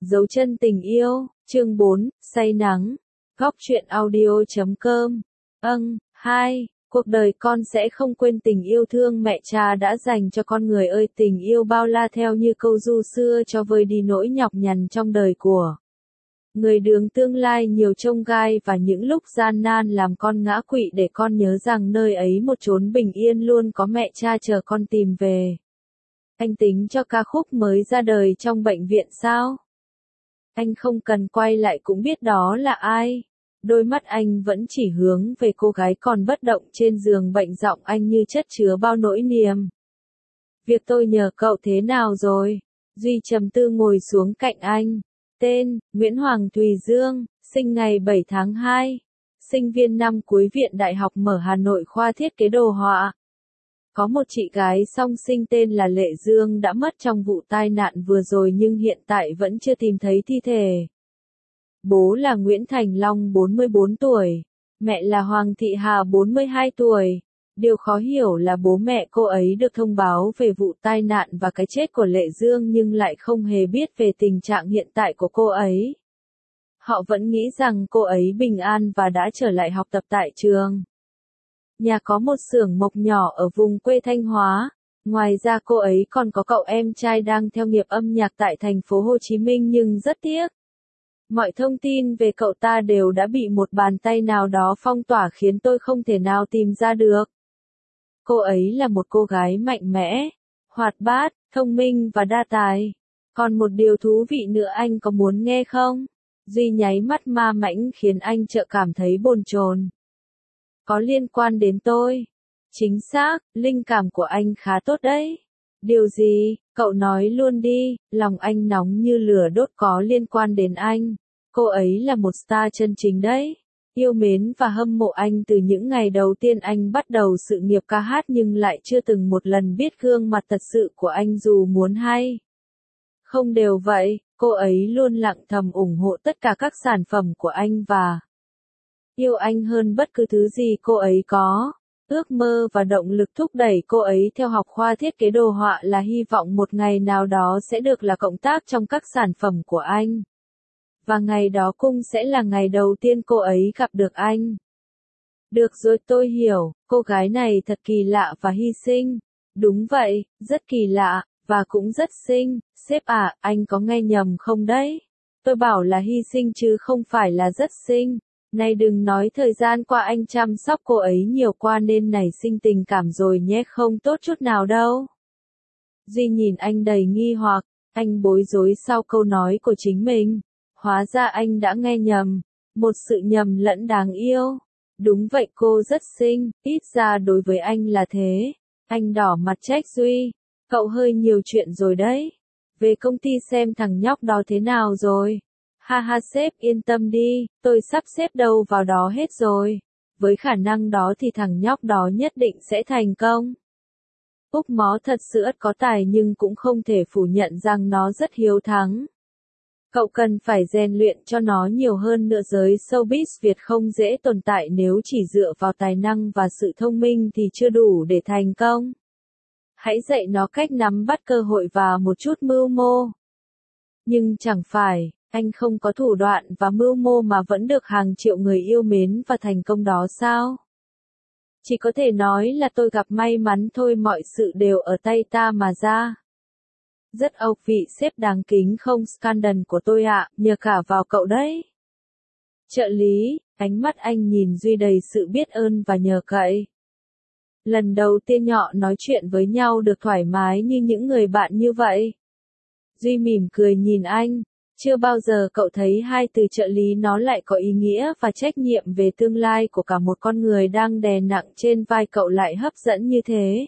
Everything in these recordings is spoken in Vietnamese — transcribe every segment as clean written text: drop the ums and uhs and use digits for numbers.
Dấu chân tình yêu, chương 4, say nắng. Góc truyện audio.com. 2. Cuộc đời con sẽ không quên tình yêu thương mẹ cha đã dành cho con người ơi, tình yêu bao la theo như câu ru xưa cho vơi đi nỗi nhọc nhằn trong đời của người đường tương lai nhiều chông gai và những lúc gian nan làm con ngã quỵ, để con nhớ rằng nơi ấy một chốn bình yên luôn có mẹ cha chờ con tìm về. Anh tính cho ca khúc mới ra đời trong bệnh viện sao? Anh không cần quay lại cũng biết đó là ai. Đôi mắt anh vẫn chỉ hướng về cô gái còn bất động trên giường bệnh, giọng anh như chất chứa bao nỗi niềm. Việc tôi nhờ cậu thế nào rồi? Duy trầm tư ngồi xuống cạnh anh. Tên, Nguyễn Hoàng Thùy Dương, sinh ngày 7 tháng 2. Sinh viên năm cuối Viện Đại học Mở Hà Nội, khoa thiết kế đồ họa. Có một chị gái song sinh tên là Lệ Dương đã mất trong vụ tai nạn vừa rồi nhưng hiện tại vẫn chưa tìm thấy thi thể. Bố là Nguyễn Thành Long 44 tuổi, mẹ là Hoàng Thị Hà 42 tuổi. Điều khó hiểu là bố mẹ cô ấy được thông báo về vụ tai nạn và cái chết của Lệ Dương nhưng lại không hề biết về tình trạng hiện tại của cô ấy. Họ vẫn nghĩ rằng cô ấy bình an và đã trở lại học tập tại trường. Nhà có một xưởng mộc nhỏ ở vùng quê Thanh Hóa. Ngoài ra cô ấy còn có cậu em trai đang theo nghiệp âm nhạc tại thành phố Hồ Chí Minh nhưng rất tiếc. Mọi thông tin về cậu ta đều đã bị một bàn tay nào đó phong tỏa khiến tôi không thể nào tìm ra được. Cô ấy là một cô gái mạnh mẽ, hoạt bát, thông minh và đa tài. Còn một điều thú vị nữa, anh có muốn nghe không? Duy nháy mắt ma mãnh khiến anh chợt cảm thấy bồn chồn. Có liên quan đến tôi. Chính xác, linh cảm của anh khá tốt đấy. Điều gì? Cậu nói luôn đi, lòng anh nóng như lửa đốt. Có liên quan đến anh. Cô ấy là một star chân chính đấy. Yêu mến và hâm mộ anh từ những ngày đầu tiên anh bắt đầu sự nghiệp ca hát nhưng lại chưa từng một lần biết gương mặt thật sự của anh dù muốn hay không đều vậy. Cô ấy luôn lặng thầm ủng hộ tất cả các sản phẩm của anh và yêu anh hơn bất cứ thứ gì cô ấy có. Ước mơ và động lực thúc đẩy cô ấy theo học khoa thiết kế đồ họa là hy vọng một ngày nào đó sẽ được là cộng tác trong các sản phẩm của anh. Và ngày đó cũng sẽ là ngày đầu tiên cô ấy gặp được anh. Được rồi, tôi hiểu, cô gái này thật kỳ lạ và hy sinh. Đúng vậy, rất kỳ lạ, và cũng rất xinh. Sếp à, anh có nghe nhầm không đấy? Tôi bảo là hy sinh chứ không phải là rất xinh. Này đừng nói thời gian qua anh chăm sóc cô ấy nhiều quá nên nảy sinh tình cảm rồi nhé, không tốt chút nào đâu. Duy nhìn anh đầy nghi hoặc, anh bối rối sau câu nói của chính mình. Hóa ra anh đã nghe nhầm, một sự nhầm lẫn đáng yêu. Đúng vậy, cô rất xinh, ít ra đối với anh là thế. Anh đỏ mặt trách Duy, cậu hơi nhiều chuyện rồi đấy. Về công ty xem thằng nhóc đó thế nào rồi. Ha ha, sếp yên tâm đi, tôi sắp xếp đầu vào đó hết rồi. Với khả năng đó thì thằng nhóc đó nhất định sẽ thành công. Úc Mó thật sự ất có tài nhưng cũng không thể phủ nhận rằng nó rất hiếu thắng. Cậu cần phải rèn luyện cho nó nhiều hơn nữa. Giới showbiz Việt không dễ tồn tại nếu chỉ dựa vào tài năng và sự thông minh thì chưa đủ để thành công. Hãy dạy nó cách nắm bắt cơ hội và một chút mưu mô. Nhưng chẳng phải, anh không có thủ đoạn và mưu mô mà vẫn được hàng triệu người yêu mến và thành công đó sao? Chỉ có thể nói là tôi gặp may mắn thôi, mọi sự đều ở tay ta mà ra. Rất âu vị sếp đáng kính không scandal của tôi ạ, nhờ cả vào cậu đấy. Trợ lý, ánh mắt anh nhìn Duy đầy sự biết ơn và nhờ cậy. Lần đầu tiên nhỏ nói chuyện với nhau được thoải mái như những người bạn như vậy. Duy mỉm cười nhìn anh, chưa bao giờ cậu thấy hai từ trợ lý nó lại có ý nghĩa và trách nhiệm về tương lai của cả một con người đang đè nặng trên vai cậu lại hấp dẫn như thế.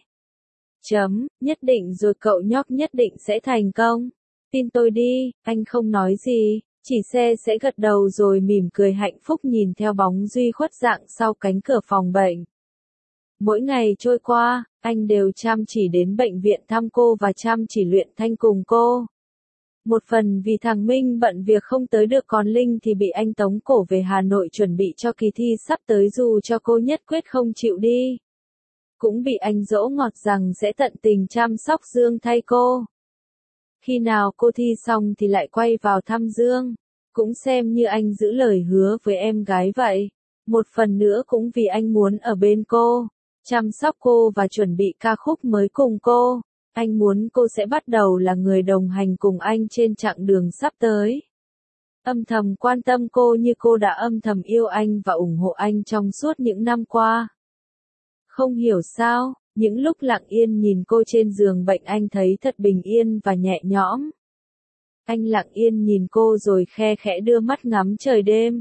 Nhất định rồi, cậu nhóc nhất định sẽ thành công. Tin tôi đi, anh không nói gì, chỉ sẽ gật đầu rồi mỉm cười hạnh phúc nhìn theo bóng Duy khuất dạng sau cánh cửa phòng bệnh. Mỗi ngày trôi qua, anh đều chăm chỉ đến bệnh viện thăm cô và chăm chỉ luyện thanh cùng cô. Một phần vì thằng Minh bận việc không tới được, còn Linh thì bị anh tống cổ về Hà Nội chuẩn bị cho kỳ thi sắp tới dù cho cô nhất quyết không chịu đi. Cũng bị anh dỗ ngọt rằng sẽ tận tình chăm sóc Dương thay cô. Khi nào cô thi xong thì lại quay vào thăm Dương. Cũng xem như anh giữ lời hứa với em gái vậy. Một phần nữa cũng vì anh muốn ở bên cô, chăm sóc cô và chuẩn bị ca khúc mới cùng cô. Anh muốn cô sẽ bắt đầu là người đồng hành cùng anh trên chặng đường sắp tới. Âm thầm quan tâm cô như cô đã âm thầm yêu anh và ủng hộ anh trong suốt những năm qua. Không hiểu sao, những lúc lặng yên nhìn cô trên giường bệnh anh thấy thật bình yên và nhẹ nhõm. Anh lặng yên nhìn cô rồi khe khẽ đưa mắt ngắm trời đêm.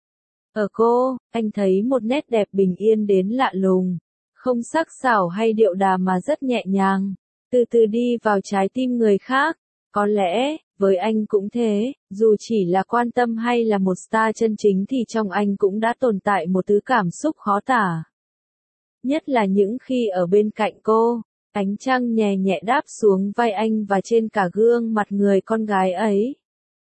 Ở cô, anh thấy một nét đẹp bình yên đến lạ lùng, không sắc sảo hay điệu đà mà rất nhẹ nhàng, từ từ đi vào trái tim người khác. Có lẽ, với anh cũng thế, dù chỉ là quan tâm hay là một star chân chính thì trong anh cũng đã tồn tại một thứ cảm xúc khó tả. Nhất là những khi ở bên cạnh cô, ánh trăng nhẹ nhẹ đáp xuống vai anh và trên cả gương mặt người con gái ấy.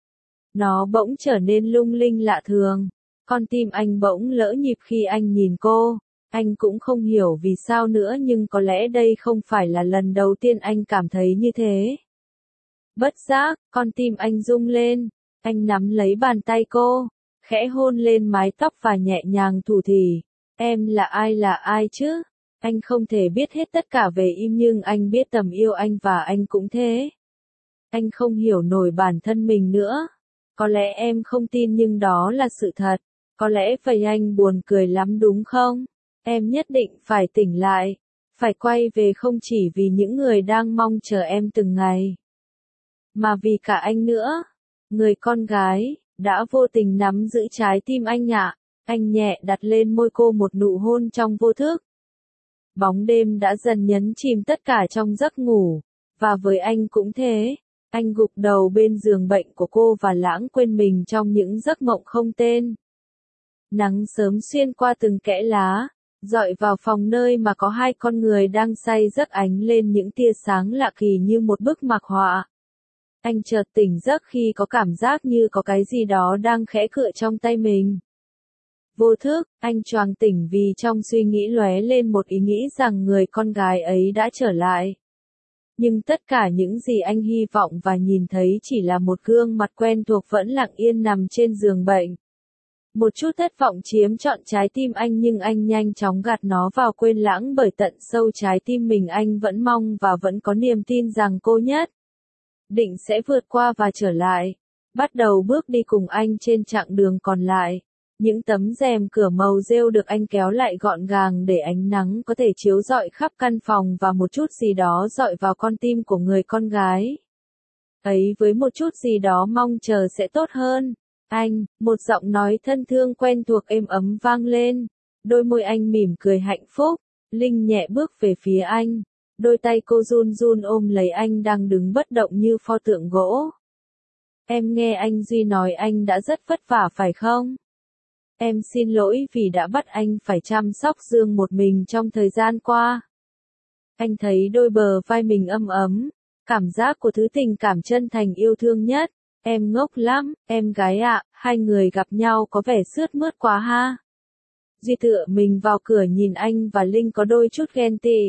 Nó bỗng trở nên lung linh lạ thường. Con tim anh bỗng lỡ nhịp khi anh nhìn cô. Anh cũng không hiểu vì sao nữa nhưng có lẽ đây không phải là lần đầu tiên anh cảm thấy như thế. Bất giác, con tim anh rung lên. Anh nắm lấy bàn tay cô, khẽ hôn lên mái tóc và nhẹ nhàng thủ thỉ. Em là ai chứ? Anh không thể biết hết tất cả về em nhưng anh biết tầm yêu anh và anh cũng thế. Anh không hiểu nổi bản thân mình nữa. Có lẽ em không tin nhưng đó là sự thật. Có lẽ vậy anh buồn cười lắm đúng không? Em nhất định phải tỉnh lại. Phải quay về không chỉ vì những người đang mong chờ em từng ngày. Mà vì cả anh nữa. Người con gái, đã vô tình nắm giữ trái tim anh ạ. Anh nhẹ đặt lên môi cô một nụ hôn trong vô thức. Bóng đêm đã dần nhấn chìm tất cả trong giấc ngủ. Và với anh cũng thế. Anh gục đầu bên giường bệnh của cô và lãng quên mình trong những giấc mộng không tên. Nắng sớm xuyên qua từng kẽ lá, dọi vào phòng nơi mà có hai con người đang say giấc ánh lên những tia sáng lạ kỳ như một bức mạc họa. Anh chợt tỉnh giấc khi có cảm giác như có cái gì đó đang khẽ cựa trong tay mình. Vô thức, anh choàng tỉnh vì trong suy nghĩ lóe lên một ý nghĩ rằng người con gái ấy đã trở lại. Nhưng tất cả những gì anh hy vọng và nhìn thấy chỉ là một gương mặt quen thuộc vẫn lặng yên nằm trên giường bệnh. Một chút thất vọng chiếm trọn trái tim anh nhưng anh nhanh chóng gạt nó vào quên lãng bởi tận sâu trái tim mình anh vẫn mong và vẫn có niềm tin rằng cô nhất định sẽ vượt qua và trở lại. Bắt đầu bước đi cùng anh trên chặng đường còn lại. Những tấm rèm cửa màu rêu được anh kéo lại gọn gàng để ánh nắng có thể chiếu rọi khắp căn phòng và một chút gì đó dọi vào con tim của người con gái. Ấy với một chút gì đó mong chờ sẽ tốt hơn. Anh, một giọng nói thân thương quen thuộc êm ấm vang lên. Đôi môi anh mỉm cười hạnh phúc. Linh nhẹ bước về phía anh. Đôi tay cô run run ôm lấy anh đang đứng bất động như pho tượng gỗ. Em nghe anh Duy nói anh đã rất vất vả phải không? Em xin lỗi vì đã bắt anh phải chăm sóc Dương một mình trong thời gian qua. Anh thấy đôi bờ vai mình ấm ấm. Cảm giác của thứ tình cảm chân thành yêu thương nhất. Em ngốc lắm, em gái ạ, hai người gặp nhau có vẻ sướt mướt quá ha. Duy tựa mình vào cửa nhìn anh và Linh có đôi chút ghen tị.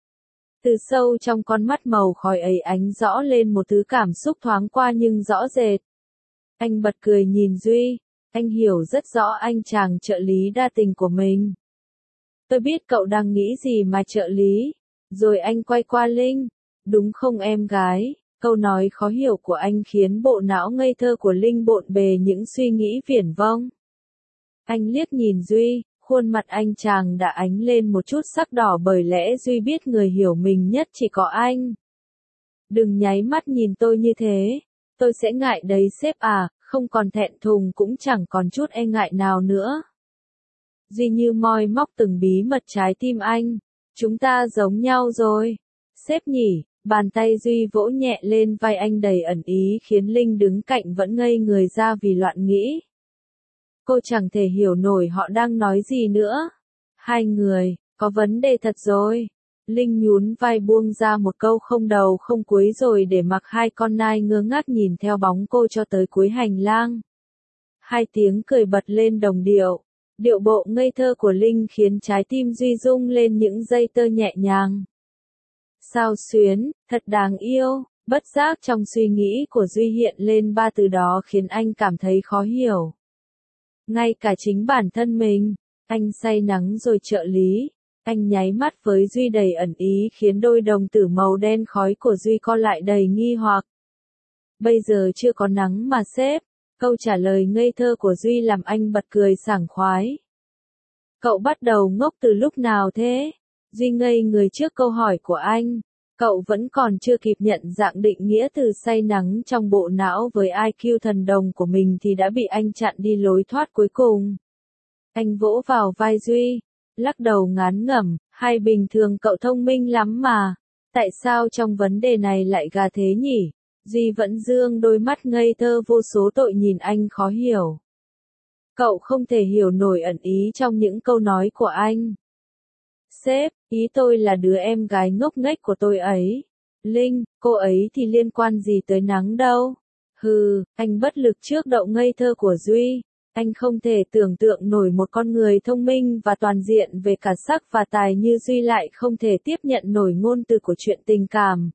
Từ sâu trong con mắt màu khói ấy ánh rõ lên một thứ cảm xúc thoáng qua nhưng rõ rệt. Anh bật cười nhìn Duy, anh hiểu rất rõ anh chàng trợ lý đa tình của mình. Tôi biết cậu đang nghĩ gì mà trợ lý. Rồi anh quay qua Linh, đúng không em gái? Câu nói khó hiểu của anh khiến bộ não ngây thơ của Linh bộn bề những suy nghĩ viển vông. Anh liếc nhìn Duy, khuôn mặt anh chàng đã ánh lên một chút sắc đỏ bởi lẽ Duy biết người hiểu mình nhất chỉ có anh. Đừng nháy mắt nhìn tôi như thế, tôi sẽ ngại đấy sếp à, không còn thẹn thùng cũng chẳng còn chút e ngại nào nữa. Duy như moi móc từng bí mật trái tim anh, chúng ta giống nhau rồi, sếp nhỉ. Bàn tay Duy vỗ nhẹ lên vai anh đầy ẩn ý khiến Linh đứng cạnh vẫn ngây người ra vì loạn nghĩ. Cô chẳng thể hiểu nổi họ đang nói gì nữa. Hai người, có vấn đề thật rồi. Linh nhún vai buông ra một câu không đầu không cuối rồi để mặc hai con nai ngơ ngác nhìn theo bóng cô cho tới cuối hành lang. Hai tiếng cười bật lên đồng điệu. Điệu bộ ngây thơ của Linh khiến trái tim Duy rung lên những giây tơ nhẹ nhàng. Sao xuyến, thật đáng yêu, Bất giác trong suy nghĩ của Duy hiện lên ba từ đó khiến anh cảm thấy khó hiểu. Ngay cả chính bản thân mình, anh say nắng rồi trợ lý. Anh nháy mắt với Duy đầy ẩn ý khiến đôi đồng tử màu đen khói của Duy co lại đầy nghi hoặc. Bây giờ chưa có nắng mà sếp. Câu trả lời ngây thơ của Duy làm anh bật cười sảng khoái. Cậu bắt đầu ngốc từ lúc nào thế? Duy ngây người trước câu hỏi của anh. Cậu vẫn còn chưa kịp nhận dạng định nghĩa từ say nắng trong bộ não với IQ thần đồng của mình thì đã bị anh chặn đi lối thoát cuối cùng. Anh vỗ vào vai Duy, lắc đầu ngán ngẩm, hay bình thường cậu thông minh lắm mà. Tại sao trong vấn đề này lại gà thế nhỉ? Duy vẫn dương đôi mắt ngây thơ vô số tội nhìn anh khó hiểu. Cậu không thể hiểu nổi ẩn ý trong những câu nói của anh. Sếp, ý tôi là đứa em gái ngốc nghếch của tôi ấy. Linh, cô ấy thì liên quan gì tới nắng đâu. Hừ, anh bất lực trước đậu ngây thơ của Duy. Anh không thể tưởng tượng nổi một con người thông minh và toàn diện về cả sắc và tài như Duy lại không thể tiếp nhận nổi ngôn từ của chuyện tình cảm.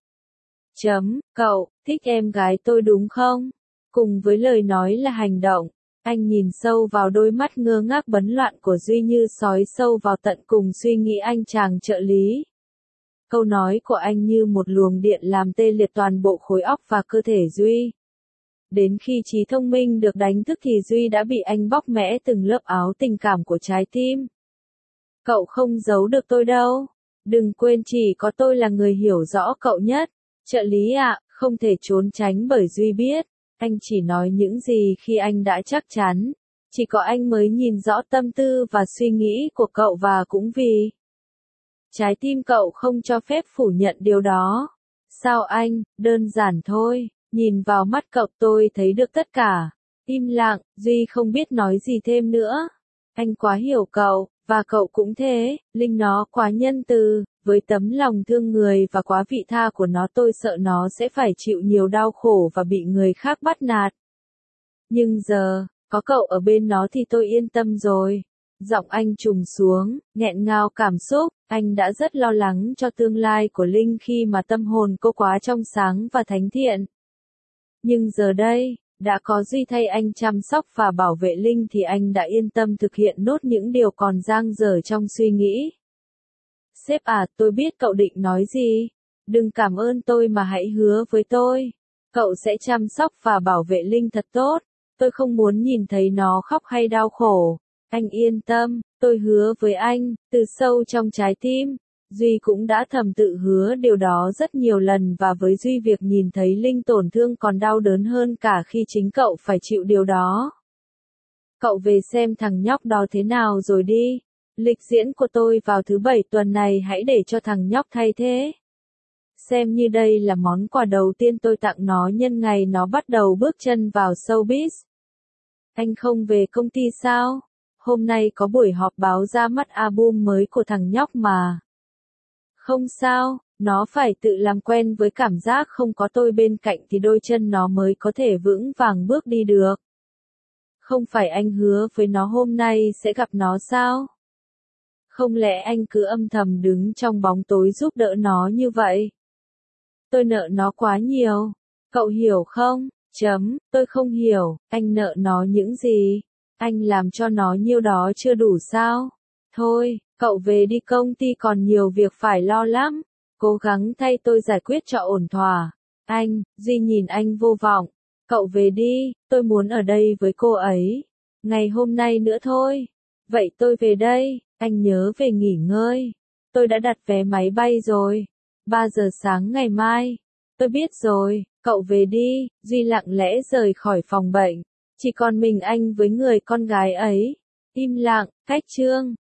Cậu, thích em gái tôi đúng không? Cùng với lời nói là hành động. Anh nhìn sâu vào đôi mắt ngơ ngác bấn loạn của Duy như sói sâu vào tận cùng suy nghĩ anh chàng trợ lý. Câu nói của anh như một luồng điện làm tê liệt toàn bộ khối óc và cơ thể Duy. Đến khi trí thông minh được đánh thức thì Duy đã bị anh bóc mẽ từng lớp áo tình cảm của trái tim. Cậu không giấu được tôi đâu. Đừng quên chỉ có tôi là người hiểu rõ cậu nhất. Trợ lý ạ, không thể trốn tránh bởi Duy biết. Anh chỉ nói những gì khi anh đã chắc chắn. Chỉ có anh mới nhìn rõ tâm tư và suy nghĩ của cậu và cũng vì trái tim cậu không cho phép phủ nhận điều đó. Sao anh, đơn giản thôi, nhìn vào mắt cậu tôi thấy được tất cả. Im lặng, Duy không biết nói gì thêm nữa. Anh quá hiểu cậu, và cậu cũng thế, Linh nó quá nhân từ, với tấm lòng thương người và quá vị tha của nó tôi sợ nó sẽ phải chịu nhiều đau khổ và bị người khác bắt nạt. Nhưng giờ, có cậu ở bên nó thì tôi yên tâm rồi. Giọng anh trùng xuống, nghẹn ngào cảm xúc, anh đã rất lo lắng cho tương lai của Linh khi mà tâm hồn cô quá trong sáng và thánh thiện. Nhưng giờ đây, đã có Duy thay anh chăm sóc và bảo vệ Linh thì anh đã yên tâm thực hiện nốt những điều còn dang dở trong suy nghĩ. Sếp à, tôi biết cậu định nói gì. Đừng cảm ơn tôi mà hãy hứa với tôi. Cậu sẽ chăm sóc và bảo vệ Linh thật tốt. Tôi không muốn nhìn thấy nó khóc hay đau khổ. Anh yên tâm, tôi hứa với anh, từ sâu trong trái tim. Duy cũng đã thầm tự hứa điều đó rất nhiều lần và với Duy việc nhìn thấy Linh tổn thương còn đau đớn hơn cả khi chính cậu phải chịu điều đó. Cậu về xem thằng nhóc đó thế nào rồi đi. Lịch diễn của tôi vào thứ Bảy tuần này hãy để cho thằng nhóc thay thế. Xem như đây là món quà đầu tiên tôi tặng nó nhân ngày nó bắt đầu bước chân vào showbiz. Anh không về công ty sao? Hôm nay có buổi họp báo ra mắt album mới của thằng nhóc mà. Không sao, nó phải tự làm quen với cảm giác không có tôi bên cạnh thì đôi chân nó mới có thể vững vàng bước đi được. Không phải anh hứa với nó hôm nay sẽ gặp nó sao? Không lẽ anh cứ âm thầm đứng trong bóng tối giúp đỡ nó như vậy? Tôi nợ nó quá nhiều. Cậu hiểu không? Tôi không hiểu, anh nợ nó những gì? Anh làm cho nó nhiêu đó chưa đủ sao? Thôi, cậu về đi công ty còn nhiều việc phải lo lắm. Cố gắng thay tôi giải quyết cho ổn thỏa. Anh, Duy nhìn anh vô vọng. Cậu về đi, tôi muốn ở đây với cô ấy. Ngày hôm nay nữa thôi. Vậy tôi về đây, anh nhớ về nghỉ ngơi. Tôi đã đặt vé máy bay rồi. 3 giờ sáng ngày mai. Tôi biết rồi, cậu về đi. Duy lặng lẽ rời khỏi phòng bệnh. Chỉ còn mình anh với người con gái ấy. Im lặng, cách chương.